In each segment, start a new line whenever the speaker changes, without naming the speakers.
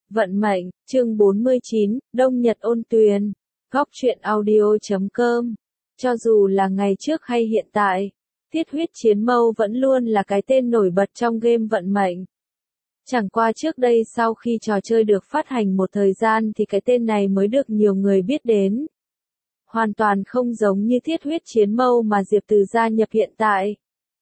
Vận mệnh, chương 49, Đông Nhật ôn tuyền. Góc truyện audio.com. Cho dù là ngày trước hay hiện tại, Thiết huyết chiến mâu vẫn luôn là cái tên nổi bật trong game vận mệnh. Chẳng qua trước đây sau khi trò chơi được phát hành một thời gian thì cái tên này mới được nhiều người biết đến. Hoàn toàn không giống như Thiết huyết chiến mâu mà Diệp Từ gia nhập hiện tại.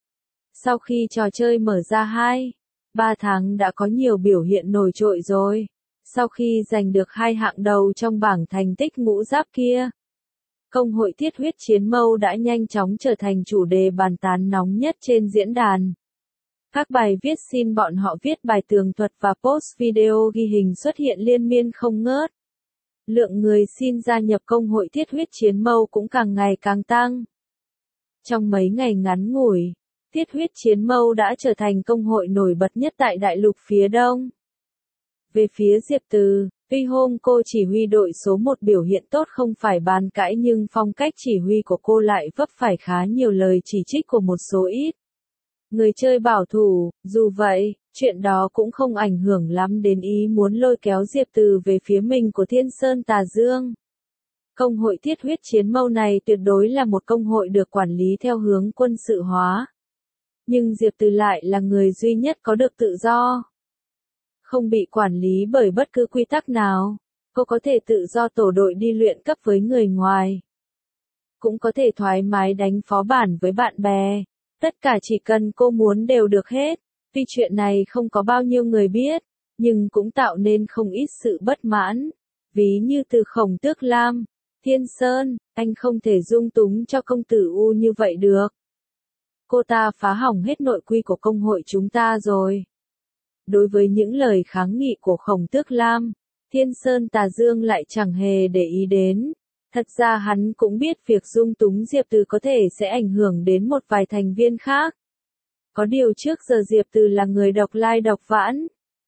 Sau khi trò chơi mở ra 2-3 tháng đã có nhiều biểu hiện nổi trội rồi. Sau khi giành được 2 hạng đầu trong bảng thành tích ngũ giáp kia, công hội Thiết huyết chiến mâu đã nhanh chóng trở thành chủ đề bàn tán nóng nhất trên diễn đàn. Các bài viết xin bọn họ viết bài tường thuật và post video ghi hình xuất hiện liên miên không ngớt. Lượng người xin gia nhập công hội Thiết huyết chiến mâu cũng càng ngày càng tăng. Trong mấy ngày ngắn ngủi, Thiết huyết chiến mâu đã trở thành công hội nổi bật nhất tại đại lục phía Đông. Về phía Diệp Từ, tuy hôm cô chỉ huy đội số 1 biểu hiện tốt không phải bàn cãi nhưng phong cách chỉ huy của cô lại vấp phải khá nhiều lời chỉ trích của một số ít người chơi bảo thủ. Dù vậy, chuyện đó cũng không ảnh hưởng lắm đến ý muốn lôi kéo Diệp Từ về phía mình của Thiên Sơn Tà Dương. Công hội Thiết huyết chiến mâu này tuyệt đối là một công hội được quản lý theo hướng quân sự hóa. Nhưng Diệp Từ lại là người duy nhất có được tự do. Không bị quản lý bởi bất cứ quy tắc nào, cô có thể tự do tổ đội đi luyện cấp với người ngoài. Cũng có thể thoải mái đánh phó bản với bạn bè, tất cả chỉ cần cô muốn đều được hết. Tuy chuyện này không có bao nhiêu người biết, nhưng cũng tạo nên không ít sự bất mãn. Ví như từ Khổng Tước Lam, Thiên Sơn, anh không thể dung túng cho công tử U như vậy được. Cô ta phá hỏng hết nội quy của công hội chúng ta rồi. Đối với những lời kháng nghị của Khổng Tước Lam, Thiên Sơn Tà Dương lại chẳng hề để ý đến. Thật ra hắn cũng biết việc dung túng Diệp Từ có thể sẽ ảnh hưởng đến một vài thành viên khác. Có điều trước giờ Diệp Từ là người độc lai độc vãng,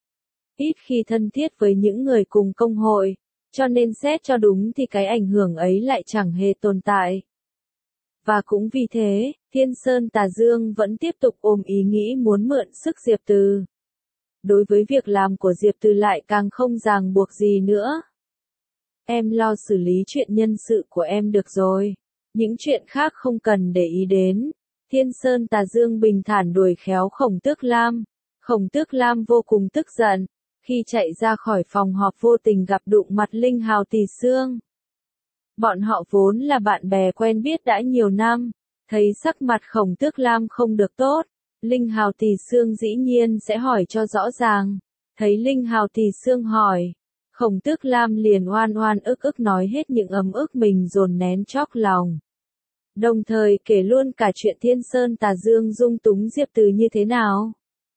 ít khi thân thiết với những người cùng công hội, cho nên xét cho đúng thì cái ảnh hưởng ấy lại chẳng hề tồn tại. Và cũng vì thế, Thiên Sơn Tà Dương vẫn tiếp tục ôm ý nghĩ muốn mượn sức Diệp Từ. Đối với việc làm của Diệp Từ lại càng không ràng buộc gì nữa. Em lo xử lý chuyện nhân sự của em được rồi. Những chuyện khác không cần để ý đến. Thiên Sơn Tà Dương bình thản đuổi khéo Khổng Tước Lam. Khổng Tước Lam vô cùng tức giận. Khi chạy ra khỏi phòng họp vô tình gặp đụng mặt Linh Hào Tỷ Xương. Bọn họ vốn là bạn bè quen biết đã nhiều năm. Thấy sắc mặt Khổng Tước Lam không được tốt, Linh Hào Tỷ Xương dĩ nhiên sẽ hỏi cho rõ ràng. Thấy Linh Hào Tỷ Xương hỏi, Khổng Tước Lam liền oan oan ức ức nói hết những ấm ức mình dồn nén chóc lòng. Đồng thời kể luôn cả chuyện Thiên Sơn Tà Dương dung túng Diệp Từ như thế nào.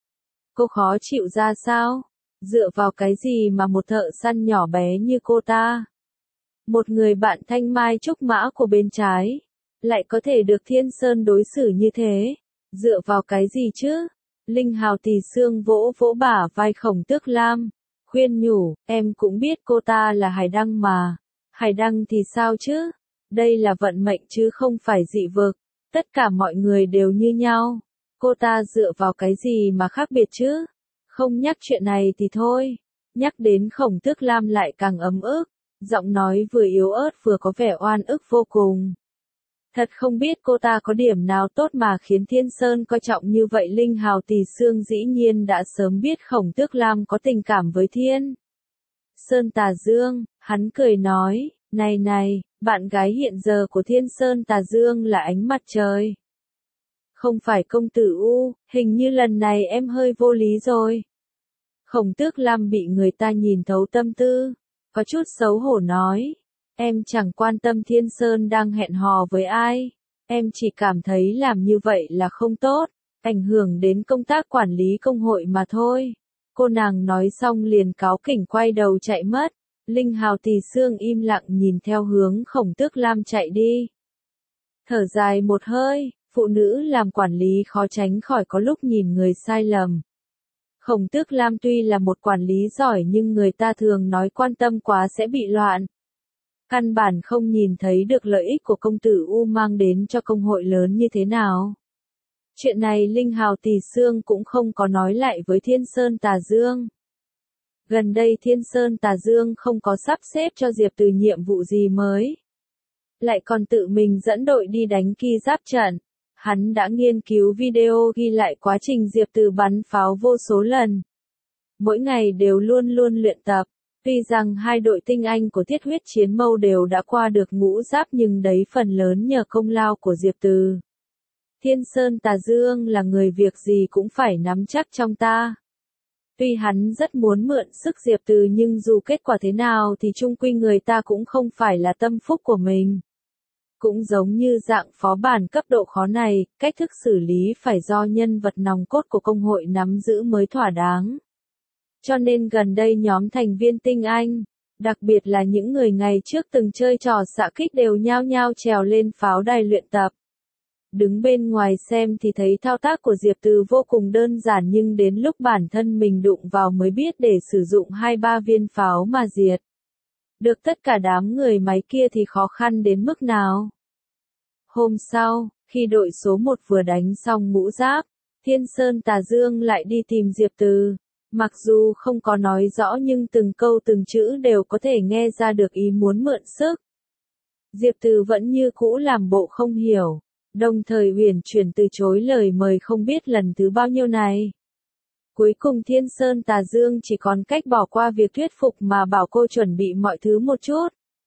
Cô khó chịu ra sao? Dựa vào cái gì mà một thợ săn nhỏ bé như cô ta, một người bạn thanh mai trúc mã của bên trái, lại có thể được Thiên Sơn đối xử như thế? Dựa vào cái gì chứ? Linh Hào Tỷ Xương vỗ vỗ bả vai Khổng Tước Lam, khuyên nhủ, em cũng biết cô ta là hải đăng mà. Hải đăng thì sao chứ? Đây là vận mệnh chứ không phải dị vực. Tất cả mọi người đều như nhau. Cô ta dựa vào cái gì mà khác biệt chứ? Không nhắc chuyện này thì thôi. Nhắc đến Khổng Tước Lam lại càng ấm ức. Giọng nói vừa yếu ớt vừa có vẻ oan ức vô cùng. Thật không biết cô ta có điểm nào tốt mà khiến Thiên Sơn coi trọng như vậy. Linh Hào Tỷ Xương dĩ nhiên đã sớm biết Khổng Tước Lam có tình cảm với Thiên Sơn Tà Dương. Hắn cười nói, này, bạn gái hiện giờ của Thiên Sơn Tà Dương là ánh mặt trời. Không phải công tử U, hình như lần này em hơi vô lý rồi. Khổng Tước Lam bị người ta nhìn thấu tâm tư, có chút xấu hổ nói. Em chẳng quan tâm Thiên Sơn đang hẹn hò với ai. Em chỉ cảm thấy làm như vậy là không tốt, ảnh hưởng đến công tác quản lý công hội mà thôi. Cô nàng nói xong liền cáu kỉnh quay đầu chạy mất. Linh Hào Tỷ Xương im lặng nhìn theo hướng Khổng Tước Lam chạy đi. Thở dài một hơi, phụ nữ làm quản lý khó tránh khỏi có lúc nhìn người sai lầm. Khổng Tước Lam tuy là một quản lý giỏi nhưng người ta thường nói quan tâm quá sẽ bị loạn. Căn bản không nhìn thấy được lợi ích của công tử U mang đến cho công hội lớn như thế nào. Chuyện này Linh Hào Tỷ Xương cũng không có nói lại với Thiên Sơn Tà Dương. Gần đây Thiên Sơn Tà Dương không có sắp xếp cho Diệp Từ nhiệm vụ gì mới. Lại còn tự mình dẫn đội đi đánh Ki Giáp trận. Hắn đã nghiên cứu video ghi lại quá trình Diệp Từ bắn pháo vô số lần. Mỗi ngày đều luôn luôn luyện tập. Tuy rằng hai đội tinh anh của Thiết Huyết Chiến Mâu đều đã qua được ngũ giáp nhưng đấy phần lớn nhờ công lao của Diệp Từ. Thiên Sơn Tà Dương là người việc gì cũng phải nắm chắc trong ta. Tuy hắn rất muốn mượn sức Diệp Từ nhưng dù kết quả thế nào thì chung quy người ta cũng không phải là tâm phúc của mình. Cũng giống như dạng phó bản cấp độ khó này, cách thức xử lý phải do nhân vật nòng cốt của công hội nắm giữ mới thỏa đáng. Cho nên gần đây nhóm thành viên tinh anh, đặc biệt là những người ngày trước từng chơi trò xạ kích đều nhao nhao trèo lên pháo đài luyện tập. Đứng bên ngoài xem thì thấy thao tác của Diệp Từ vô cùng đơn giản nhưng đến lúc bản thân mình đụng vào mới biết để sử dụng 2-3 viên pháo mà diệt được tất cả đám người máy kia thì khó khăn đến mức nào. Hôm sau, khi đội số 1 vừa đánh xong ngũ giáp, Thiên Sơn Tà Dương lại đi tìm Diệp Từ. Mặc dù không có nói rõ nhưng từng câu từng chữ đều có thể nghe ra được ý muốn mượn sức. Diệp Từ vẫn như cũ làm bộ không hiểu, đồng thời uyển chuyển từ chối lời mời không biết lần thứ bao nhiêu này. Cuối cùng Thiên Sơn Tà Dương chỉ còn cách bỏ qua việc thuyết phục mà bảo cô chuẩn bị mọi thứ một chút.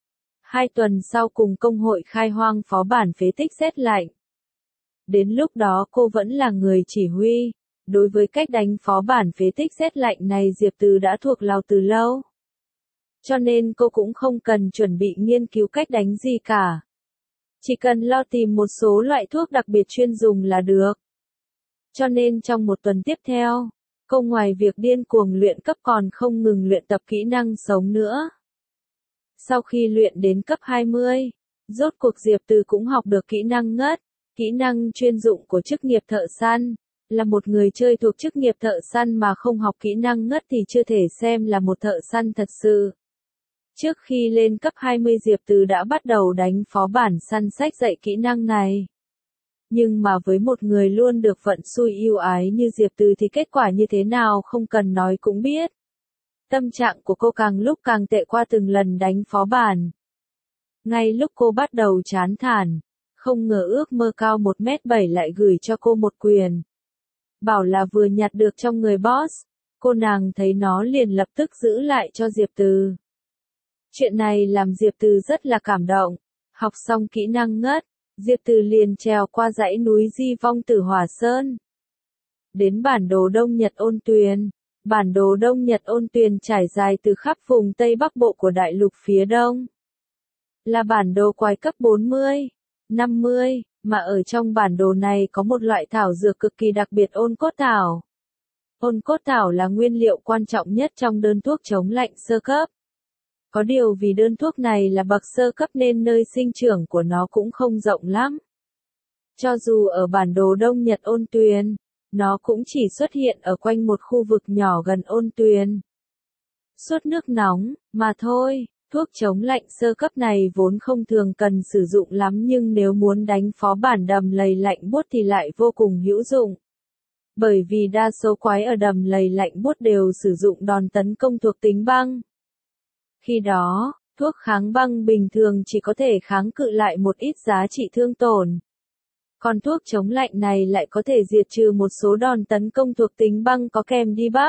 2 tuần sau cùng công hội khai hoang phó bản phế tích rét lạnh. Đến lúc đó cô vẫn là người chỉ huy. Đối với cách đánh phó bản phế tích rét lạnh này Diệp Từ đã thuộc lòng từ lâu. Cho nên cô cũng không cần chuẩn bị nghiên cứu cách đánh gì cả. Chỉ cần lo tìm một số loại thuốc đặc biệt chuyên dùng là được. Cho nên trong một tuần tiếp theo, cô ngoài việc điên cuồng luyện cấp còn không ngừng luyện tập kỹ năng sống nữa. Sau khi luyện đến cấp 20, rốt cuộc Diệp Từ cũng học được kỹ năng ngất, kỹ năng chuyên dụng của chức nghiệp thợ săn. Là một người chơi thuộc chức nghiệp thợ săn mà không học kỹ năng ngất thì chưa thể xem là một thợ săn thật sự. Trước khi lên cấp 20 Diệp Từ đã bắt đầu đánh phó bản săn sách dạy kỹ năng này. Nhưng mà với một người luôn được vận xui ưu ái như Diệp Từ thì kết quả như thế nào không cần nói cũng biết. Tâm trạng của cô càng lúc càng tệ qua từng lần đánh phó bản. Ngay lúc cô bắt đầu chán thản, không ngờ ước mơ cao 1m7 lại gửi cho cô một quyền. Bảo là vừa nhặt được trong người boss, cô nàng thấy nó liền lập tức giữ lại cho Diệp Từ. Chuyện này làm Diệp Từ rất là cảm động. Học xong kỹ năng ngất, Diệp Từ liền trèo qua dãy núi Di Vong Tử Hỏa Sơn. Đến bản đồ Đông Nhật Ôn Tuyền. Bản đồ Đông Nhật Ôn Tuyền trải dài từ khắp vùng Tây Bắc Bộ của đại lục phía Đông. Là bản đồ quái cấp 40, 50. Mà ở trong bản đồ này có một loại thảo dược cực kỳ đặc biệt ôn cốt thảo. Ôn cốt thảo là nguyên liệu quan trọng nhất trong đơn thuốc chống lạnh sơ cấp. Có điều vì đơn thuốc này là bậc sơ cấp nên nơi sinh trưởng của nó cũng không rộng lắm. Cho dù ở bản đồ Đông Nhật Ôn Tuyền, nó cũng chỉ xuất hiện ở quanh một khu vực nhỏ gần Ôn Tuyền. Suốt nước nóng, mà thôi. Thuốc chống lạnh sơ cấp này vốn không thường cần sử dụng lắm nhưng nếu muốn đánh phó bản đầm lầy lạnh buốt thì lại vô cùng hữu dụng. Bởi vì đa số quái ở đầm lầy lạnh buốt đều sử dụng đòn tấn công thuộc tính băng. Khi đó, thuốc kháng băng bình thường chỉ có thể kháng cự lại một ít giá trị thương tổn. Còn thuốc chống lạnh này lại có thể diệt trừ một số đòn tấn công thuộc tính băng có kèm debuff.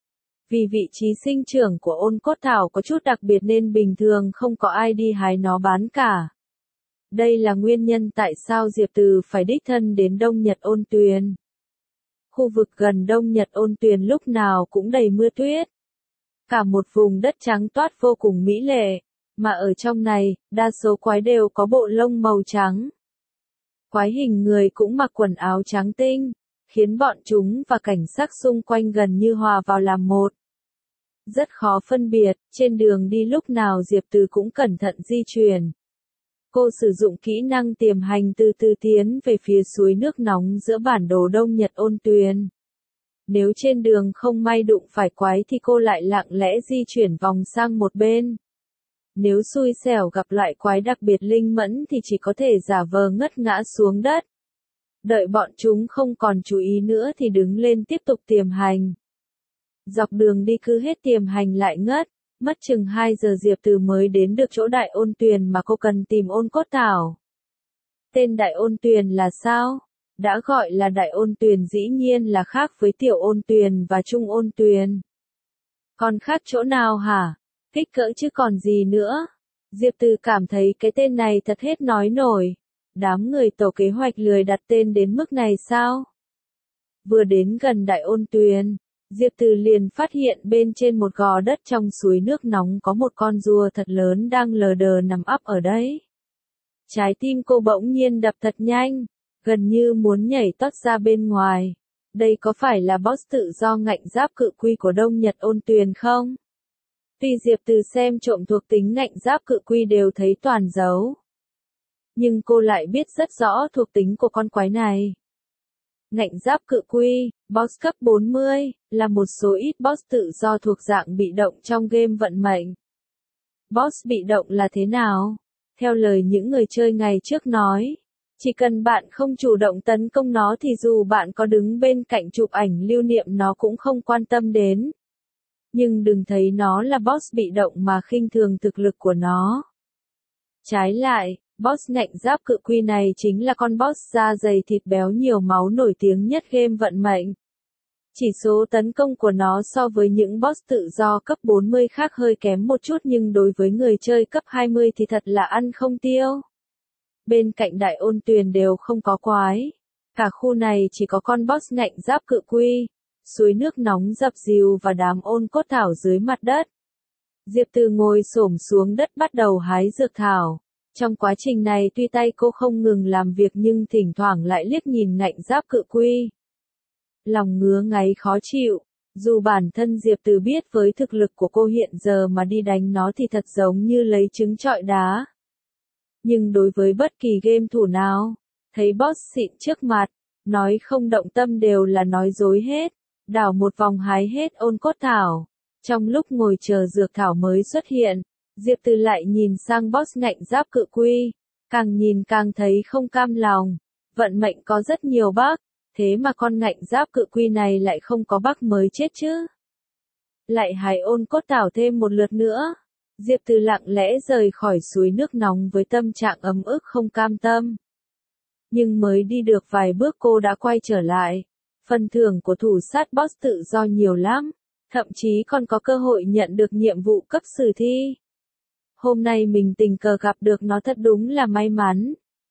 Vì vị trí sinh trưởng của ôn cốt thảo có chút đặc biệt nên bình thường không có ai đi hái nó bán cả. Đây là nguyên nhân tại sao Diệp Từ phải đích thân đến Đông Nhật Ôn Tuyền. Khu vực gần Đông Nhật Ôn Tuyền lúc nào cũng đầy mưa tuyết. Cả một vùng đất trắng toát vô cùng mỹ lệ, mà ở trong này, đa số quái đều có bộ lông màu trắng. Quái hình người cũng mặc quần áo trắng tinh, khiến bọn chúng và cảnh sắc xung quanh gần như hòa vào làm một. Rất khó phân biệt, trên đường đi lúc nào Diệp Từ cũng cẩn thận di chuyển. Cô sử dụng kỹ năng tiềm hành từ từ tiến về phía suối nước nóng giữa bản đồ Đông Nhật Ôn Tuyền. Nếu trên đường không may đụng phải quái thì cô lại lặng lẽ di chuyển vòng sang một bên. Nếu xui xẻo gặp loại quái đặc biệt linh mẫn thì chỉ có thể giả vờ ngất ngã xuống đất. Đợi bọn chúng không còn chú ý nữa thì đứng lên tiếp tục tiềm hành. Dọc đường đi cứ hết tiềm hành lại ngất, mất chừng 2 giờ Diệp Từ mới đến được chỗ Đại Ôn Tuyền mà cô cần tìm Ôn Cốt Thảo. Tên Đại Ôn Tuyền là sao? Đã gọi là Đại Ôn Tuyền dĩ nhiên là khác với Tiểu Ôn Tuyền và Trung Ôn Tuyền. Còn khác chỗ nào hả? Kích cỡ chứ còn gì nữa. Diệp Từ cảm thấy cái tên này thật hết nói nổi. Đám người tổ kế hoạch lười đặt tên đến mức này sao? Vừa đến gần Đại Ôn Tuyền, Diệp Từ liền phát hiện bên trên một gò đất trong suối nước nóng có một con rùa thật lớn đang lờ đờ nằm ắp ở đấy. Trái tim cô bỗng nhiên đập thật nhanh, gần như muốn nhảy tót ra bên ngoài. Đây có phải là boss tự do ngạnh giáp cự quy của Đông Nhật Ôn Tuyền không? Tuy Diệp Từ xem trộm thuộc tính ngạnh giáp cự quy đều thấy toàn dấu, nhưng cô lại biết rất rõ thuộc tính của con quái này. Ngạnh giáp cự quy, boss cấp 40, là một số ít boss tự do thuộc dạng bị động trong game vận mệnh. Boss bị động là thế nào? Theo lời những người chơi ngày trước nói, chỉ cần bạn không chủ động tấn công nó thì dù bạn có đứng bên cạnh chụp ảnh lưu niệm nó cũng không quan tâm đến. Nhưng đừng thấy nó là boss bị động mà khinh thường thực lực của nó. Trái lại, boss ngạnh giáp cự quy này chính là con boss da dày thịt béo nhiều máu nổi tiếng nhất game vận mệnh. Chỉ số tấn công của nó so với những boss tự do cấp 40 khác hơi kém một chút nhưng đối với người chơi cấp 20 thì thật là ăn không tiêu. Bên cạnh Đại Ôn Tuyền đều không có quái. Cả khu này chỉ có con boss ngạnh giáp cự quy, suối nước nóng dập dìu và đám ôn cốt thảo dưới mặt đất. Diệp Từ ngồi xổm xuống đất bắt đầu hái dược thảo. Trong quá trình này tuy tay cô không ngừng làm việc nhưng thỉnh thoảng lại liếc nhìn ngạnh giáp cự quy. Lòng ngứa ngáy khó chịu, dù bản thân Diệp Từ biết với thực lực của cô hiện giờ mà đi đánh nó thì thật giống như lấy trứng trọi đá. Nhưng đối với bất kỳ game thủ nào, thấy boss xịn trước mặt, nói không động tâm đều là nói dối hết, đảo một vòng hái hết ôn cốt thảo. Trong lúc ngồi chờ dược thảo mới xuất hiện, Diệp Từ lại nhìn sang boss ngạnh giáp cự quy, càng nhìn càng thấy không cam lòng, vận mệnh có rất nhiều bug, thế mà con ngạnh giáp cự quy này lại không có bug mới chết chứ. Lại hái ôn cốt thảo thêm một lượt nữa, Diệp Từ lặng lẽ rời khỏi suối nước nóng với tâm trạng ấm ức không cam tâm. Nhưng mới đi được vài bước cô đã quay trở lại, phần thưởng của thủ sát boss tự do nhiều lắm, thậm chí còn có cơ hội nhận được nhiệm vụ cấp sử thi. Hôm nay mình tình cờ gặp được nó thật đúng là may mắn.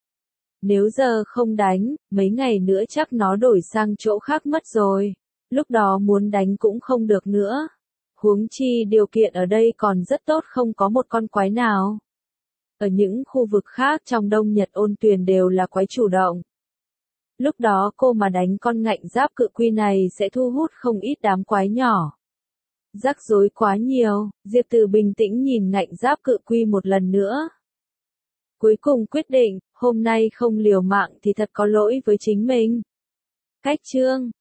Nếu giờ không đánh, mấy ngày nữa chắc nó đổi sang chỗ khác mất rồi. Lúc đó muốn đánh cũng không được nữa. Huống chi điều kiện ở đây còn rất tốt không có một con quái nào. Ở những khu vực khác trong Đông Nhật Ôn Tuyền đều là quái chủ động. Lúc đó cô mà đánh con ngạnh giáp cự quy này sẽ thu hút không ít đám quái nhỏ. Rắc rối quá nhiều, Diệp Từ bình tĩnh nhìn ngạnh giáp cự quy một lần nữa. Cuối cùng quyết định, hôm nay không liều mạng thì thật có lỗi với chính mình. Cách chương